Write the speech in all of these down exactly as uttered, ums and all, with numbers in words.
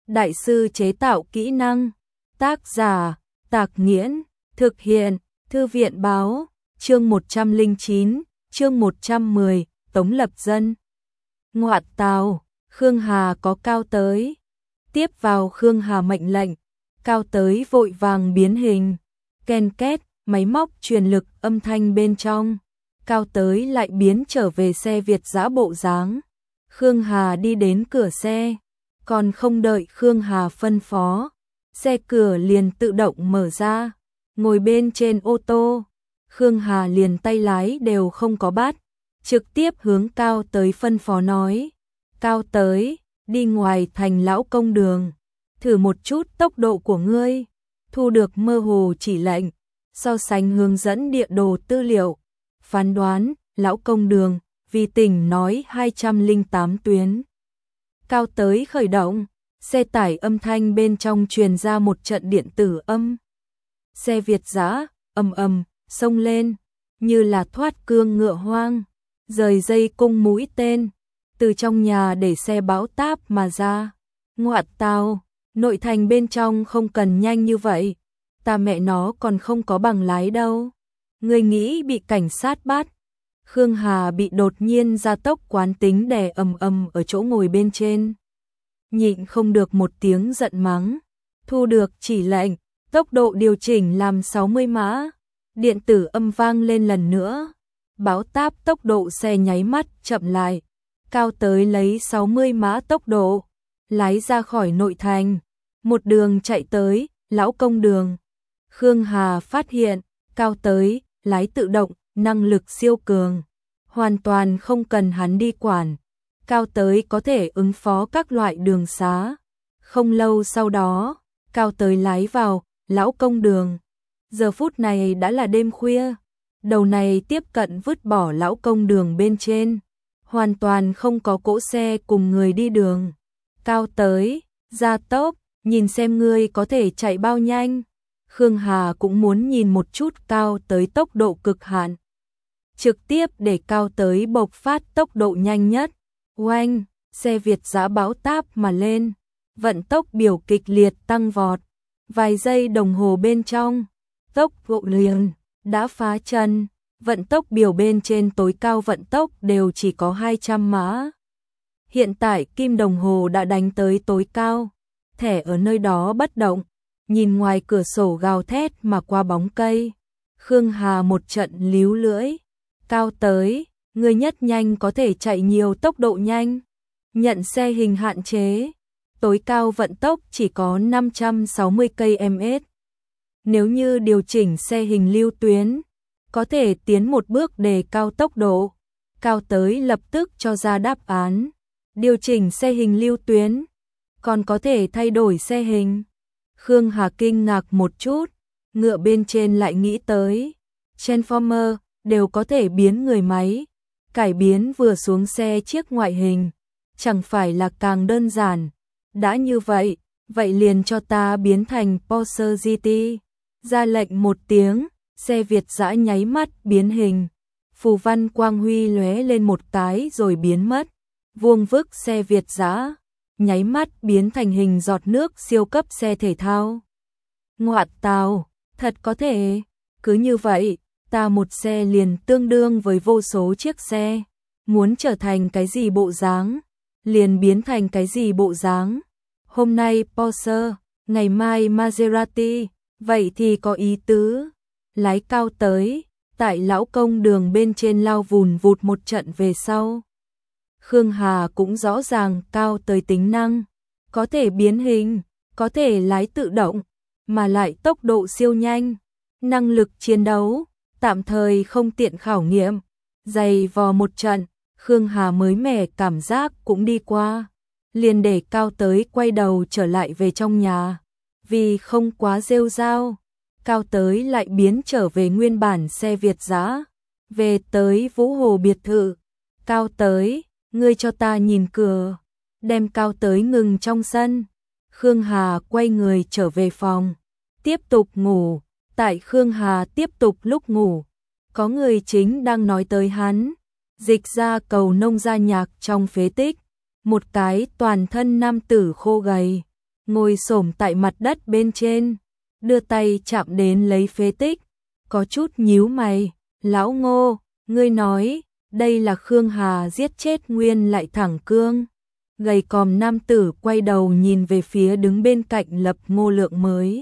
đại sư chế tạo kỹ năng. Tác giả, Tạc Nghiễn, thực hiện, Thư viện báo, chương một trăm lẻ chín, chương một trăm mười, Tống Lập Dân. Ngoại tào, Khương Hà có Cao tới. Tiếp vào Khương Hà mệnh lệnh, Cao tới vội vàng biến hình. Ken két, máy móc truyền lực âm thanh bên trong. Cao tới lại biến trở về xe Việt dã bộ dáng. Khương Hà đi đến cửa xe, còn không đợi Khương Hà phân phó, xe cửa liền tự động mở ra. Ngồi bên trên ô tô, Khương Hà liền tay lái đều không có bắt, trực tiếp hướng Cao tới phân phó nói. Cao tới, đi ngoài thành Lão Công Đường, thử một chút tốc độ của ngươi. Thu được mơ hồ chỉ lệnh, so sánh hướng dẫn địa đồ tư liệu, phán đoán, Lão Công Đường, vì tỉnh nói hai trăm lẻ tám tuyến. Cao tới khởi động, xe tải âm thanh bên trong truyền ra một trận điện tử âm. Xe Việt dã, ầm ầm, xông lên, như là thoát cương ngựa hoang, rời dây cung mũi tên, từ trong nhà để xe bão táp mà ra. Ngoại tào, nội thành bên trong không cần nhanh như vậy, ta mẹ nó còn không có bằng lái đâu. Ngươi nghĩ bị cảnh sát bắt? Khương Hà bị đột nhiên gia tốc quán tính đè ầm ầm ở chỗ ngồi bên trên. Nhịn không được một tiếng giận mắng. Thu được chỉ lệnh, tốc độ điều chỉnh làm sáu mươi mã. Điện tử âm vang lên lần nữa. Báo táp tốc độ xe nháy mắt chậm lại. Cao tới lấy sáu mươi mã tốc độ, lái ra khỏi nội thành. Một đường chạy tới, Lão Công Đường. Khương Hà phát hiện, Cao tới, lái tự động, năng lực siêu cường. Hoàn toàn không cần hắn đi quản. Cao tới có thể ứng phó các loại đường xá. Không lâu sau đó, Cao tới lái vào Lão Công Đường. Giờ phút này đã là đêm khuya. Đầu này tiếp cận vứt bỏ Lão Công Đường bên trên. Hoàn toàn không có cỗ xe cùng người đi đường. Cao tới, gia tốc, nhìn xem ngươi có thể chạy bao nhanh. Khương Hà cũng muốn nhìn một chút Cao tới tốc độ cực hạn. Trực tiếp để Cao tới bộc phát tốc độ nhanh nhất. Oanh, xe Việt dã bão táp mà lên. Vận tốc biểu kịch liệt tăng vọt. Vài giây đồng hồ bên trong, tốc độ liền đã phá chân. Vận tốc biểu bên trên tối cao vận tốc đều chỉ có hai trăm mã. Hiện tại kim đồng hồ đã đánh tới tối cao. Thẻ ở nơi đó bất động. Nhìn ngoài cửa sổ gào thét mà qua bóng cây. Khương Hà một trận líu lưỡi. Cao tới, người nhất nhanh có thể chạy nhiều tốc độ nhanh. Nhận xe hình hạn chế. Tối cao vận tốc chỉ có năm trăm sáu mươi ki lô mét. Nếu như điều chỉnh xe hình lưu tuyến, có thể tiến một bước đề cao tốc độ. Cao tới lập tức cho ra đáp án. Điều chỉnh xe hình lưu tuyến, còn có thể thay đổi xe hình. Khương Hà kinh ngạc một chút, ngựa bên trên lại nghĩ tới. Transformer đều có thể biến người máy, cải biến vừa xuống xe chiếc ngoại hình, chẳng phải là càng đơn giản. Đã như vậy, vậy liền cho ta biến thành Porsche giê tê. Ra lệnh một tiếng, xe Việt dã nháy mắt biến hình. Phù văn quang huy lóe lên một cái rồi biến mất. Vuông vức xe Việt dã nháy mắt biến thành hình giọt nước siêu cấp xe thể thao. Ngoại tào, thật có thể. Cứ như vậy, ta một xe liền tương đương với vô số chiếc xe. Muốn trở thành cái gì bộ dáng, liền biến thành cái gì bộ dáng. Hôm nay Porsche, ngày mai Maserati, vậy thì có ý tứ. Lái Cao tới, tại Lão Công Đường bên trên lao vùn vụt một trận về sau. Khương Hà cũng rõ ràng Cao tới tính năng, có thể biến hình, có thể lái tự động, mà lại tốc độ siêu nhanh. Năng lực chiến đấu, tạm thời không tiện khảo nghiệm. Dày vò một trận, Khương Hà mới mẻ cảm giác cũng đi qua. Liền để Cao tới quay đầu trở lại về trong nhà. Vì không quá rêu rao, Cao tới lại biến trở về nguyên bản xe Việt dã. Về tới Vũ Hồ biệt thự. Cao tới, ngươi cho ta nhìn cửa. Đem Cao tới ngừng trong sân. Khương Hà quay người trở về phòng, tiếp tục ngủ. Tại Khương Hà tiếp tục lúc ngủ, có người chính đang nói tới hắn. Dịch ra cầu nông gia nhạc trong phế tích. Một cái toàn thân nam tử khô gầy, ngồi xổm tại mặt đất bên trên, đưa tay chạm đến lấy phế tích, có chút nhíu mày, lão Ngô, ngươi nói, đây là Khương Hà giết chết Nguyên Lại Thẳng Cương. Gầy còm nam tử quay đầu nhìn về phía đứng bên cạnh Lập Ngô Lượng mới.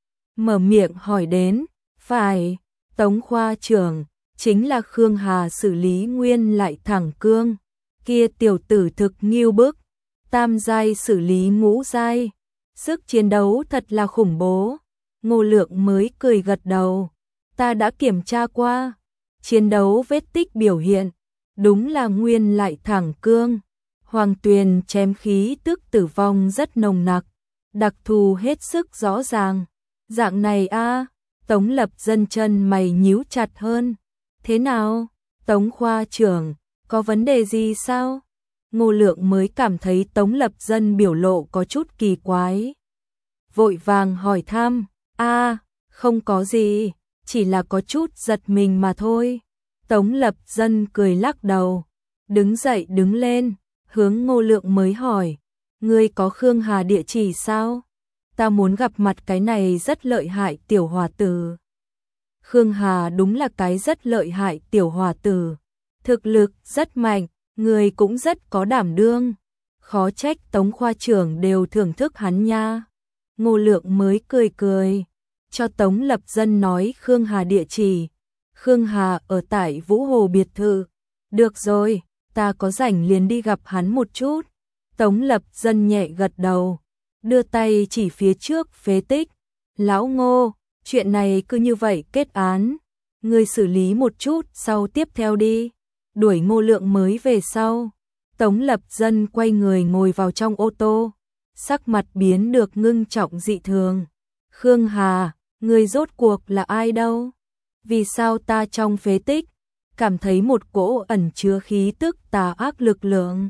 Mở miệng hỏi đến, phải, Tống khoa trưởng, chính là Khương Hà xử lý Nguyên Lại Thẳng Cương. Kia tiểu tử thực nghiêu bức, tam giai xử lý ngũ giai, sức chiến đấu thật là khủng bố. Ngô Lượng mới cười gật đầu, ta đã kiểm tra qua, chiến đấu vết tích biểu hiện, đúng là Nguyên Lại Thẳng Cương. Hoàng Tuyền chém khí tức tử vong rất nồng nặc, đặc thù hết sức rõ ràng. Dạng này a, Tống Lập Dân chân mày nhíu chặt hơn. Thế nào, Tống khoa trưởng, có vấn đề gì sao? Ngô Lượng mới cảm thấy Tống Lập Dân biểu lộ có chút kỳ quái. Vội vàng hỏi thăm, a, không có gì, chỉ là có chút giật mình mà thôi. Tống Lập Dân cười lắc đầu, đứng dậy đứng lên, hướng Ngô Lượng mới hỏi, ngươi có Khương Hà địa chỉ sao? Ta muốn gặp mặt cái này rất lợi hại tiểu hòa tử. Khương Hà đúng là cái rất lợi hại tiểu hòa tử, thực lực rất mạnh, người cũng rất có đảm đương, khó trách Tống khoa trưởng đều thưởng thức hắn nha. Ngô Lượng mới cười cười, cho Tống Lập Dân nói Khương Hà địa chỉ. Khương Hà ở tại Vũ Hồ biệt thự. Được rồi, ta có rảnh liền đi gặp hắn một chút. Tống Lập Dân nhẹ gật đầu, đưa tay chỉ phía trước phế tích. Lão Ngô, chuyện này cứ như vậy kết án, ngươi xử lý một chút sau tiếp theo đi. Đuổi Ngô Lượng mới về sau, Tống Lập Dân quay người ngồi vào trong ô tô, sắc mặt biến được ngưng trọng dị thường. Khương Hà, ngươi rốt cuộc là ai đâu? Vì sao ta trong phế tích cảm thấy một cỗ ẩn chứa khí tức tà ác lực lượng?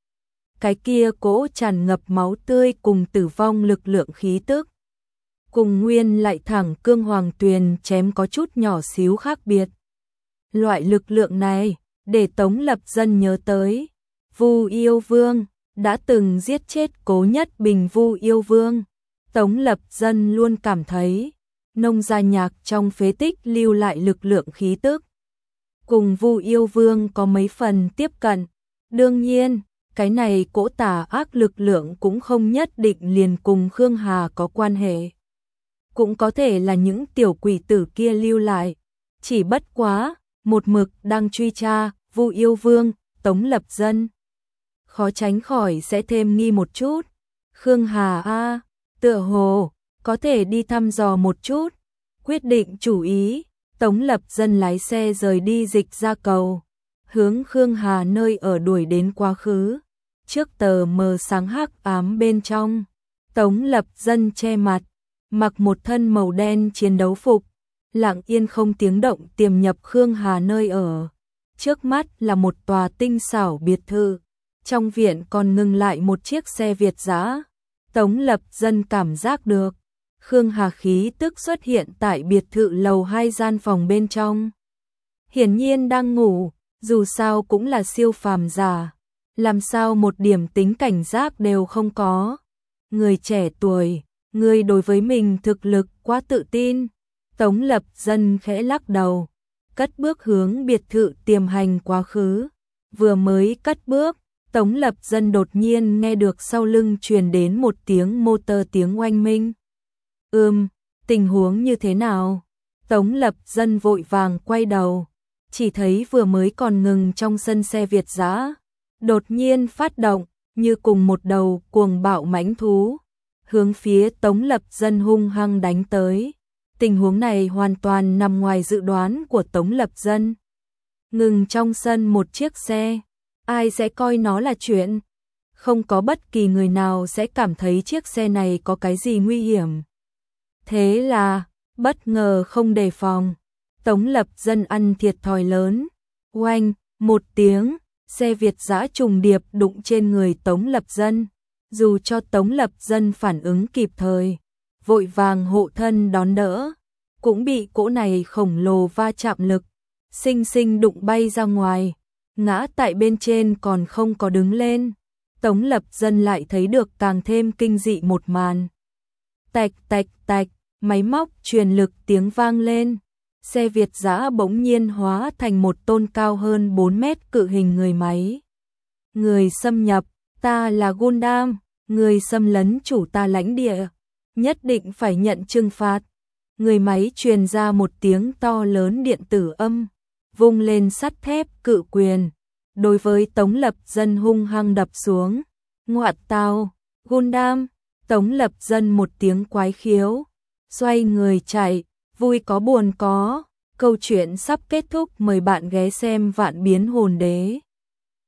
Cái kia cỗ tràn ngập máu tươi cùng tử vong lực lượng khí tức, cùng Nguyên Lại Thẳng Cương Hoàng Tuyền chém có chút nhỏ xíu khác biệt. Loại lực lượng này để Tống Lập Dân nhớ tới Vu Yêu Vương, đã từng giết chết Cố Nhất Bình Vu Yêu Vương. Tống Lập Dân luôn cảm thấy nông gia nhạc trong phế tích lưu lại lực lượng khí tức cùng Vu Yêu Vương có mấy phần tiếp cận. Đương nhiên, cái này cỗ tà ác lực lượng cũng không nhất định liền cùng Khương Hà có quan hệ, cũng có thể là những tiểu quỷ tử kia lưu lại. Chỉ bất quá, một mực đang truy tra Vu Yêu Vương, Tống Lập Dân khó tránh khỏi sẽ thêm nghi một chút. Khương Hà a, tựa hồ có thể đi thăm dò một chút. Quyết định chủ ý, Tống Lập Dân lái xe rời đi Dịch Ra Cầu, hướng Khương Hà nơi ở đuổi đến quá khứ. Trước tờ mờ sáng hắc ám bên trong, Tống Lập Dân che mặt, mặc một thân màu đen chiến đấu phục, lặng yên không tiếng động tiềm nhập Khương Hà nơi ở. Trước mắt là một tòa tinh xảo biệt thự, trong viện còn ngừng lại một chiếc xe Việt dã. Tống Lập Dân cảm giác được Khương Hà khí tức xuất hiện tại biệt thự lầu hai gian phòng bên trong. Hiển nhiên đang ngủ, dù sao cũng là siêu phàm giả, làm sao một điểm tính cảnh giác đều không có. Người trẻ tuổi, người đối với mình thực lực quá tự tin. Tống Lập Dân khẽ lắc đầu, cất bước hướng biệt thự tiềm hành quá khứ. Vừa mới cất bước, Tống Lập Dân đột nhiên nghe được sau lưng truyền đến một tiếng motor tiếng oanh minh. Ừm, tình huống như thế nào? Tống Lập Dân vội vàng quay đầu, chỉ thấy vừa mới còn ngừng trong sân xe Việt dã, đột nhiên phát động, như cùng một đầu cuồng bạo mãnh thú, hướng phía Tống Lập Dân hung hăng đánh tới. Tình huống này hoàn toàn nằm ngoài dự đoán của Tống Lập Dân. Ngừng trong sân một chiếc xe, ai sẽ coi nó là chuyện? Không có bất kỳ người nào sẽ cảm thấy chiếc xe này có cái gì nguy hiểm. Thế là, bất ngờ không đề phòng, Tống Lập Dân ăn thiệt thòi lớn. Oanh, một tiếng, xe Việt dã trùng điệp đụng trên người Tống Lập Dân. Dù cho Tống Lập Dân phản ứng kịp thời, vội vàng hộ thân đón đỡ, cũng bị cỗ này khổng lồ va chạm lực, sinh sinh đụng bay ra ngoài, ngã tại bên trên còn không có đứng lên. Tống Lập Dân lại thấy được càng thêm kinh dị một màn. Tạch tạch tạch, máy móc truyền lực tiếng vang lên. Xe Việt dã bỗng nhiên hóa thành một tôn cao hơn bốn mét cự hình người máy. Người xâm nhập, ta là Gundam, người xâm lấn chủ ta lãnh địa, nhất định phải nhận trừng phạt. Người máy truyền ra một tiếng to lớn điện tử âm, vung lên sắt thép cự quyền, đối với Tống Lập Dân hung hăng đập xuống. Ngoại tao, Gundam, Tống Lập Dân một tiếng quái khiếu, xoay người chạy, vui có buồn có. Câu chuyện sắp kết thúc, mời bạn ghé xem Vạn Biến Hồn Đế.